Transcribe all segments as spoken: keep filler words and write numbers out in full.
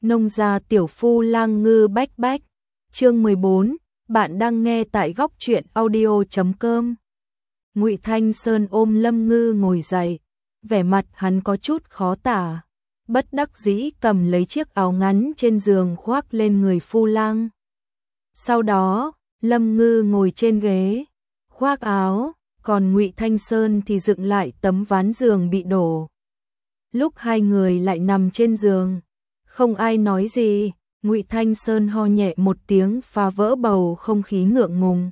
Nông gia tiểu phu lang ngư bách bách. Chương mười bốn, bạn đang nghe tại góc truyện audio chấm com. Ngụy Thanh Sơn ôm Lâm Ngư ngồi dậy, vẻ mặt hắn có chút khó tả, bất đắc dĩ cầm lấy chiếc áo ngắn trên giường khoác lên người phu lang. Sau đó, Lâm Ngư ngồi trên ghế, khoác áo, còn Ngụy Thanh Sơn thì dựng lại tấm ván giường bị đổ. Lúc hai người lại nằm trên giường, không ai nói gì, Ngụy Thanh Sơn ho nhẹ một tiếng phá vỡ bầu không khí ngượng ngùng.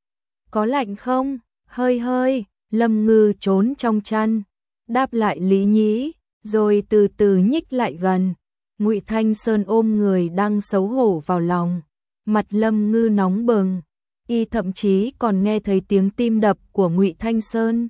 Có lạnh không? Hơi hơi, Lâm Ngư trốn trong chăn, đáp lại lý nhí, rồi từ từ nhích lại gần. Ngụy Thanh Sơn ôm người đang xấu hổ vào lòng, mặt Lâm Ngư nóng bừng, y thậm chí còn nghe thấy tiếng tim đập của Ngụy Thanh Sơn.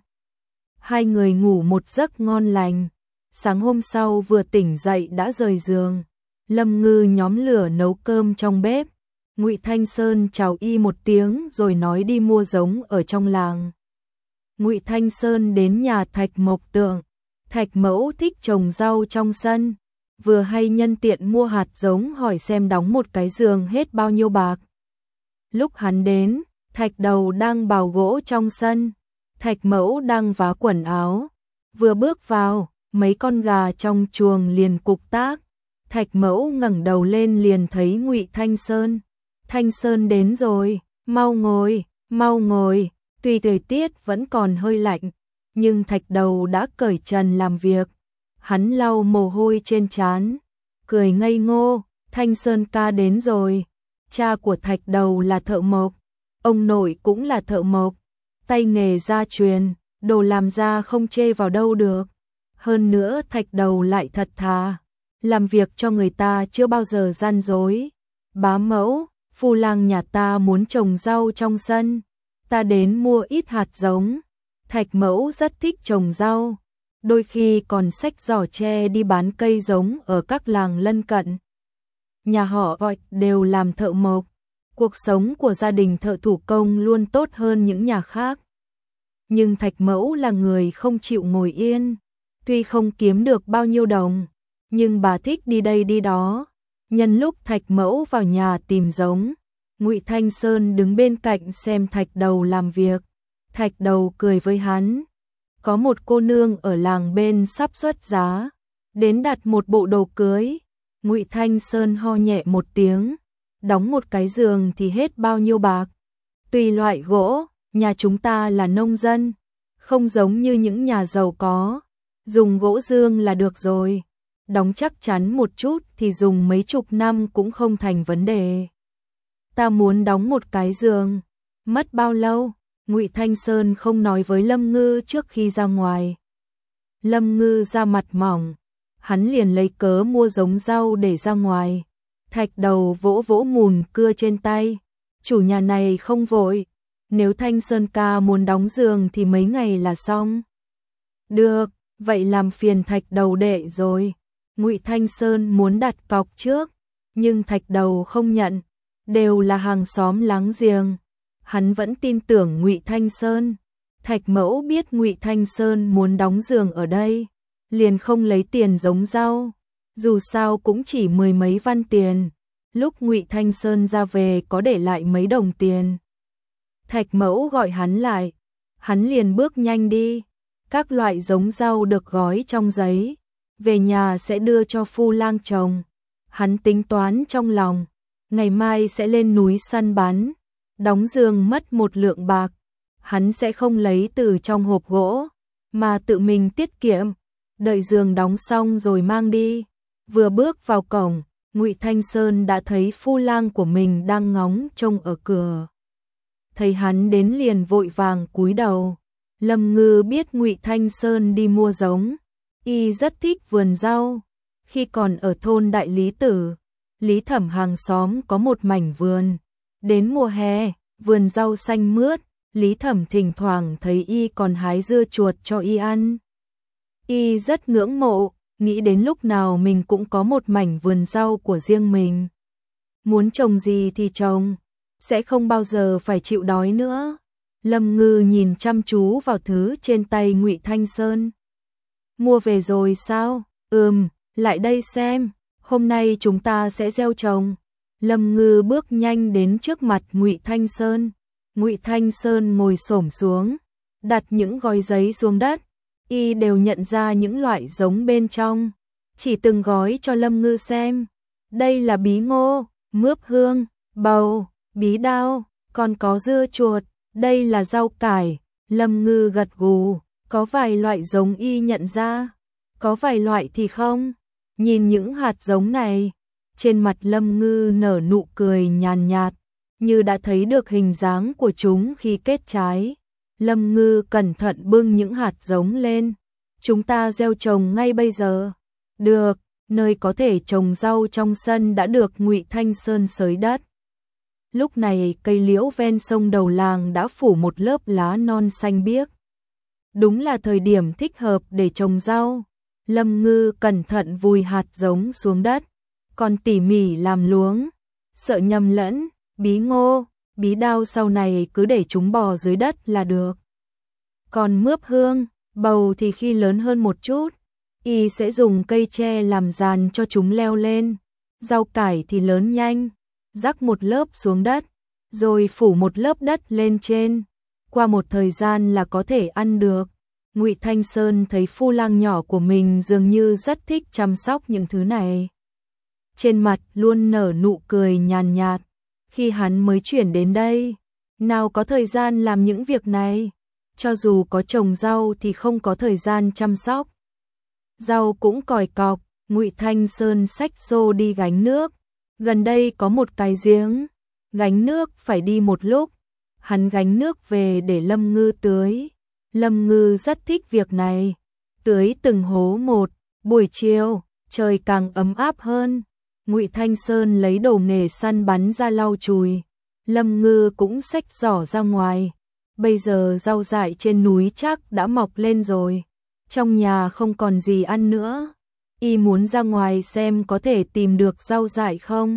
Hai người ngủ một giấc ngon lành, sáng hôm sau vừa tỉnh dậy đã rời giường. Lâm Ngư nhóm lửa nấu cơm trong bếp. Ngụy Thanh Sơn chào y một tiếng rồi nói đi mua giống ở trong làng. Ngụy Thanh Sơn đến nhà Thạch Mộc Tượng. Thạch Mẫu thích trồng rau trong sân, vừa hay nhân tiện mua hạt giống hỏi xem đóng một cái giường hết bao nhiêu bạc. Lúc hắn đến, Thạch Đầu đang bào gỗ trong sân, Thạch Mẫu đang vá quần áo. Vừa bước vào, mấy con gà trong chuồng liền cục tác. Thạch Mẫu ngẩng đầu lên liền thấy Ngụy Thanh Sơn. Thanh Sơn đến rồi, mau ngồi, mau ngồi. Tuy thời tiết vẫn còn hơi lạnh, nhưng Thạch Đầu đã cởi trần làm việc. Hắn lau mồ hôi trên trán, cười ngây ngô, Thanh Sơn ca đến rồi. Cha của Thạch Đầu là thợ mộc, ông nội cũng là thợ mộc, tay nghề gia truyền, đồ làm ra không chê vào đâu được. Hơn nữa Thạch Đầu lại thật thà, làm việc cho người ta chưa bao giờ gian dối. Bá mẫu, phu lang nhà ta muốn trồng rau trong sân, ta đến mua ít hạt giống. Thạch Mẫu rất thích trồng rau, đôi khi còn xách giỏ tre đi bán cây giống ở các làng lân cận. Nhà họ gọi đều làm thợ mộc, cuộc sống của gia đình thợ thủ công luôn tốt hơn những nhà khác. Nhưng Thạch Mẫu là người không chịu ngồi yên, tuy không kiếm được bao nhiêu đồng, nhưng bà thích đi đây đi đó. Nhân lúc Thạch Mẫu vào nhà tìm giống, Ngụy Thanh Sơn đứng bên cạnh xem Thạch Đầu làm việc. Thạch Đầu cười với hắn, có một cô nương ở làng bên sắp xuất giá, đến đặt một bộ đồ cưới. Ngụy Thanh Sơn ho nhẹ một tiếng, đóng một cái giường thì hết bao nhiêu bạc. Tùy loại gỗ, nhà chúng ta là nông dân, không giống như những nhà giàu có, dùng gỗ dương là được rồi. Đóng chắc chắn một chút thì dùng mấy chục năm cũng không thành vấn đề. Ta muốn đóng một cái giường, mất bao lâu? Ngụy Thanh Sơn không nói với Lâm Ngư trước khi ra ngoài. Lâm Ngư ra mặt mỏng, hắn liền lấy cớ mua giống rau để ra ngoài. Thạch Đầu vỗ vỗ mùn cưa trên tay, chủ nhà này không vội, nếu Thanh Sơn ca muốn đóng giường thì mấy ngày là xong. Được, vậy làm phiền Thạch Đầu đệ rồi. Ngụy Thanh Sơn muốn đặt cọc trước, nhưng Thạch Đầu không nhận, đều là hàng xóm láng giềng. Hắn vẫn tin tưởng Ngụy Thanh Sơn. Thạch Mẫu biết Ngụy Thanh Sơn muốn đóng giường ở đây, liền không lấy tiền giống rau, dù sao cũng chỉ mười mấy văn tiền. Lúc Ngụy Thanh Sơn ra về có để lại mấy đồng tiền. Thạch Mẫu gọi hắn lại, hắn liền bước nhanh đi. Các loại giống rau được gói trong giấy, về nhà sẽ đưa cho phu lang trồng. Hắn tính toán trong lòng, ngày mai sẽ lên núi săn bắn, đóng giường mất một lượng bạc, hắn sẽ không lấy từ trong hộp gỗ, mà tự mình tiết kiệm, đợi giường đóng xong rồi mang đi. Vừa bước vào cổng, Ngụy Thanh Sơn đã thấy phu lang của mình đang ngóng trông ở cửa. Thấy hắn đến liền vội vàng cúi đầu. Lâm Ngư biết Ngụy Thanh Sơn đi mua giống, y rất thích vườn rau. Khi còn ở thôn Đại Lý Tử, Lý Thẩm hàng xóm có một mảnh vườn. Đến mùa hè, vườn rau xanh mướt, Lý Thẩm thỉnh thoảng thấy y còn hái dưa chuột cho y ăn. Y rất ngưỡng mộ, nghĩ đến lúc nào mình cũng có một mảnh vườn rau của riêng mình. Muốn trồng gì thì trồng, sẽ không bao giờ phải chịu đói nữa. Lâm Ngư nhìn chăm chú vào thứ trên tay Ngụy Thanh Sơn. Mua về rồi sao? Ừm, lại đây xem. hôm nay chúng ta sẽ gieo trồng. Lâm Ngư bước nhanh đến trước mặt Ngụy Thanh Sơn. Ngụy Thanh Sơn ngồi xổm xuống, đặt những gói giấy xuống đất. Y đều nhận ra những loại giống bên trong, chỉ từng gói cho Lâm Ngư xem. Đây là bí ngô, mướp hương, bầu, bí đao, còn có dưa chuột, đây là rau cải. Lâm Ngư gật gù, có vài loại giống y nhận ra, có vài loại thì không. Nhìn những hạt giống này, trên mặt Lâm Ngư nở nụ cười nhàn nhạt, như đã thấy được hình dáng của chúng khi kết trái. Lâm Ngư cẩn thận bưng những hạt giống lên. Chúng ta gieo trồng ngay bây giờ. Được, nơi có thể trồng rau trong sân đã được Ngụy Thanh Sơn xới đất. Lúc này cây liễu ven sông đầu làng đã phủ một lớp lá non xanh biếc. Đúng là thời điểm thích hợp để trồng rau. Lâm Ngư cẩn thận vùi hạt giống xuống đất, còn tỉ mỉ làm luống, sợ nhầm lẫn, bí ngô, bí đao sau này cứ để chúng bò dưới đất là được. Còn mướp hương, bầu thì khi lớn hơn một chút, y sẽ dùng cây tre làm giàn cho chúng leo lên. Rau cải thì lớn nhanh, rắc một lớp xuống đất, rồi phủ một lớp đất lên trên. Qua một thời gian là có thể ăn được. Ngụy Thanh Sơn thấy phu lang nhỏ của mình dường như rất thích chăm sóc những thứ này. Trên mặt luôn nở nụ cười nhàn nhạt. Khi hắn mới chuyển đến đây, nào có thời gian làm những việc này. Cho dù có trồng rau thì không có thời gian chăm sóc. Rau cũng còi cọc, Ngụy Thanh Sơn xách xô đi gánh nước. Gần đây có một cái giếng, gánh nước phải đi một lúc. Hắn gánh nước về để Lâm Ngư tưới. Lâm Ngư rất thích việc này, tưới từng hố một. Buổi chiều, trời càng ấm áp hơn. Ngụy Thanh Sơn lấy đồ nghề săn bắn ra lau chùi. Lâm Ngư cũng xách giỏ ra ngoài. Bây giờ rau dại trên núi chắc đã mọc lên rồi. Trong nhà không còn gì ăn nữa. Y muốn ra ngoài xem có thể tìm được rau dại không.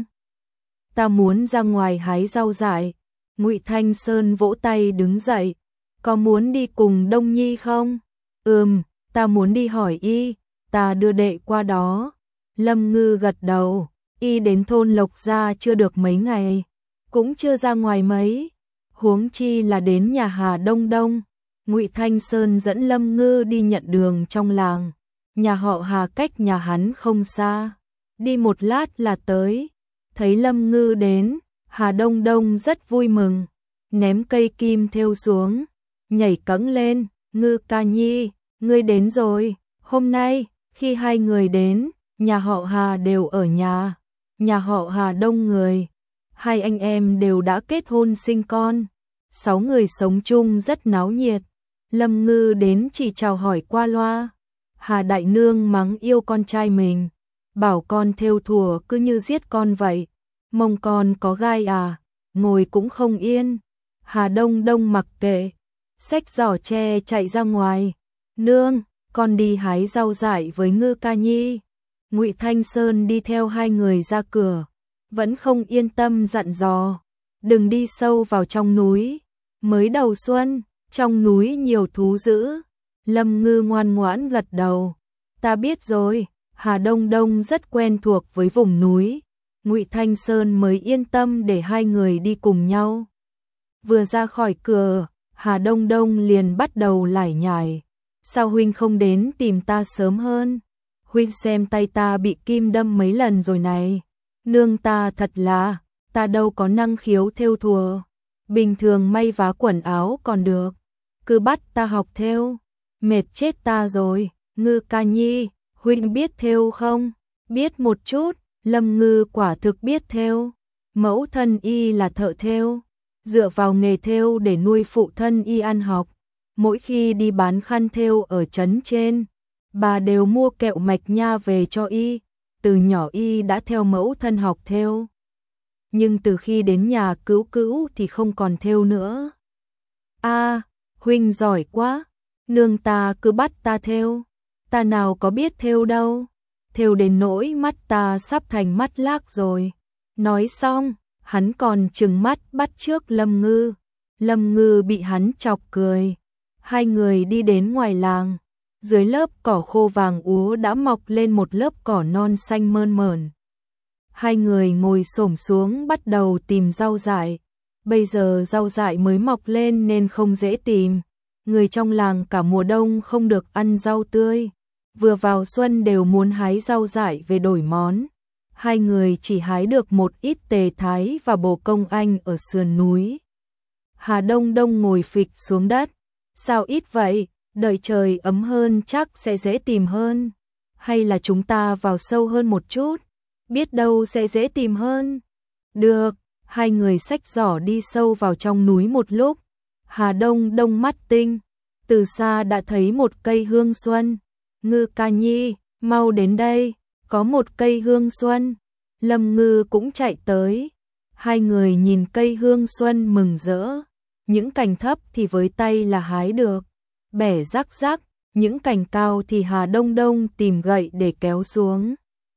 Ta muốn ra ngoài hái rau dại. Ngụy Thanh Sơn vỗ tay đứng dậy. Có muốn đi cùng Đông Nhi không? Ừm, ta muốn đi hỏi y, ta đưa đệ qua đó. Lâm Ngư gật đầu, y đến thôn Lộc Gia chưa được mấy ngày, cũng chưa ra ngoài mấy, huống chi là đến nhà Hà Đông Đông. Ngụy Thanh Sơn dẫn Lâm Ngư đi nhận đường trong làng, nhà họ Hà cách nhà hắn không xa, đi một lát là tới. Thấy Lâm Ngư đến, Hà Đông Đông rất vui mừng, ném cây kim thêu xuống, nhảy cẫng lên. Ngư ca nhi, ngươi đến rồi. Hôm nay, khi hai người đến, nhà họ Hà đều ở nhà. Nhà họ Hà đông người, hai anh em đều đã kết hôn sinh con. Sáu người sống chung rất náo nhiệt. Lâm Ngư đến chỉ chào hỏi qua loa. Hà đại nương mắng yêu con trai mình, bảo con thêu thùa cứ như giết con vậy. Mông con có gai à, ngồi cũng không yên. Hà Đông Đông mặc kệ, xách giỏ tre chạy ra ngoài. Nương, con đi hái rau dại với Ngư ca nhi. Ngụy Thanh Sơn đi theo hai người ra cửa, vẫn không yên tâm dặn dò, đừng đi sâu vào trong núi. Mới đầu xuân, trong núi nhiều thú dữ. Lâm Ngư ngoan ngoãn gật đầu. Ta biết rồi. Hà Đông Đông rất quen thuộc với vùng núi. Ngụy Thanh Sơn mới yên tâm để hai người đi cùng nhau. Vừa ra khỏi cửa, Hà Đông Đông liền bắt đầu lải nhải. Sao huynh không đến tìm ta sớm hơn? Huynh xem tay ta bị kim đâm mấy lần rồi này. Nương ta thật là, ta đâu có năng khiếu thêu thùa. Bình thường may vá quần áo còn được, cứ bắt ta học thêu, mệt chết ta rồi. Ngư ca nhi, huynh biết thêu không? Biết một chút. Lâm Ngư quả thực biết thêu. Mẫu thân y là thợ thêu, dựa vào nghề thêu để nuôi phụ thân y ăn học. Mỗi khi đi bán khăn thêu ở trấn trên, bà đều mua kẹo mạch nha về cho y. Từ nhỏ y đã theo mẫu thân học thêu, nhưng từ khi đến nhà Cữu Cữu thì không còn thêu nữa. A, huynh giỏi quá. Nương ta cứ bắt ta thêu, ta nào có biết thêu đâu. Thêu đến nỗi mắt ta sắp thành mắt lác rồi. Nói xong, hắn còn trừng mắt bắt chước Lâm Ngư. Lâm Ngư bị hắn chọc cười. Hai người đi đến ngoài làng. Dưới lớp cỏ khô vàng úa đã mọc lên một lớp cỏ non xanh mơn mởn. Hai người ngồi xổm xuống bắt đầu tìm rau dại. Bây giờ rau dại mới mọc lên nên không dễ tìm. Người trong làng cả mùa đông không được ăn rau tươi. Vừa vào xuân đều muốn hái rau dại về đổi món. Hai người chỉ hái được một ít tề thái và bồ công anh ở sườn núi. Hà Đông Đông ngồi phịch xuống đất. Sao ít vậy? Đợi trời ấm hơn chắc sẽ dễ tìm hơn. Hay là chúng ta vào sâu hơn một chút? Biết đâu sẽ dễ tìm hơn. Được, hai người xách giỏ đi sâu vào trong núi một lúc. Hà Đông Đông mắt tinh, từ xa đã thấy một cây hương xuân. Ngư ca nhi, mau đến đây, có một cây hương xuân. Lâm Ngư cũng chạy tới. Hai người nhìn cây hương xuân mừng rỡ. Những cành thấp thì với tay là hái được, bẻ rắc rắc, những cành cao thì Hà Đông Đông tìm gậy để kéo xuống.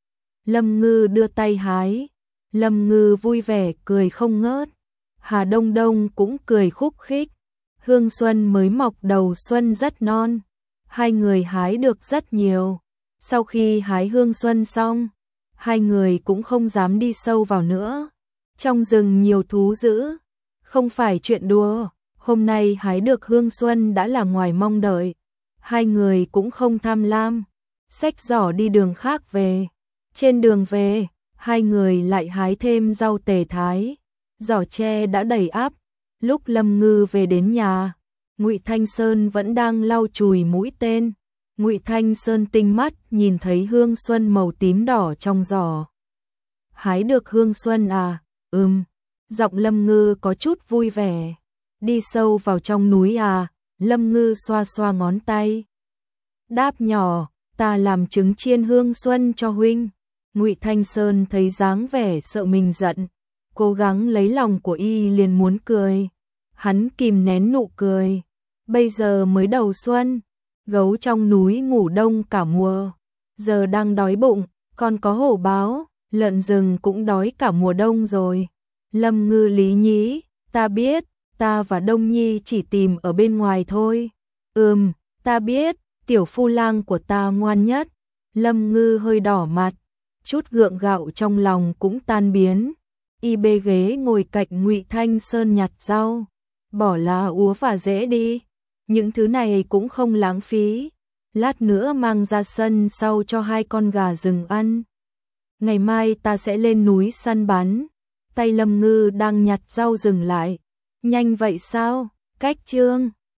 Lâm Ngư đưa tay hái, Lâm Ngư vui vẻ cười không ngớt, Hà Đông Đông cũng cười khúc khích. Hương xuân mới mọc đầu xuân rất non, hai người hái được rất nhiều. Sau khi hái hương xuân xong, hai người cũng không dám đi sâu vào nữa. Trong rừng nhiều thú dữ, không phải chuyện đùa, hôm nay hái được hương xuân đã là ngoài mong đợi. Hai người cũng không tham lam, xách giỏ đi đường khác về. Trên đường về, hai người lại hái thêm rau tề thái. Giỏ tre đã đầy ắp. Lúc Lâm Ngư về đến nhà, Ngụy Thanh Sơn vẫn đang lau chùi mũi tên. Ngụy Thanh Sơn tinh mắt nhìn thấy hương xuân màu tím đỏ trong giỏ. Hái được hương xuân à? Ừm. Giọng Lâm Ngư có chút vui vẻ. Đi sâu vào trong núi à? Lâm Ngư xoa xoa ngón tay. Đáp nhỏ, ta làm trứng chiên hương xuân cho huynh. Ngụy Thanh Sơn thấy dáng vẻ sợ mình giận, cố gắng lấy lòng của y liền muốn cười. Hắn kìm nén nụ cười. Bây giờ mới đầu xuân, gấu trong núi ngủ đông cả mùa, giờ đang đói bụng, còn có hổ báo, lợn rừng cũng đói cả mùa đông rồi. Lâm Ngư lý nhí, ta biết, ta và Đông Nhi chỉ tìm ở bên ngoài thôi. Ừm, ta biết, tiểu phu lang của ta ngoan nhất. Lâm Ngư hơi đỏ mặt, chút gượng gạo trong lòng cũng tan biến. Y bê ghế ngồi cạnh Ngụy Thanh Sơn nhặt rau, bỏ lá úa và rễ đi. Những thứ này cũng không lãng phí. Lát nữa mang ra sân sau cho hai con gà rừng ăn. Ngày mai ta sẽ lên núi săn bắn. Tay Lâm Ngư đang nhặt rau dừng lại. Nhanh vậy sao? Cách chương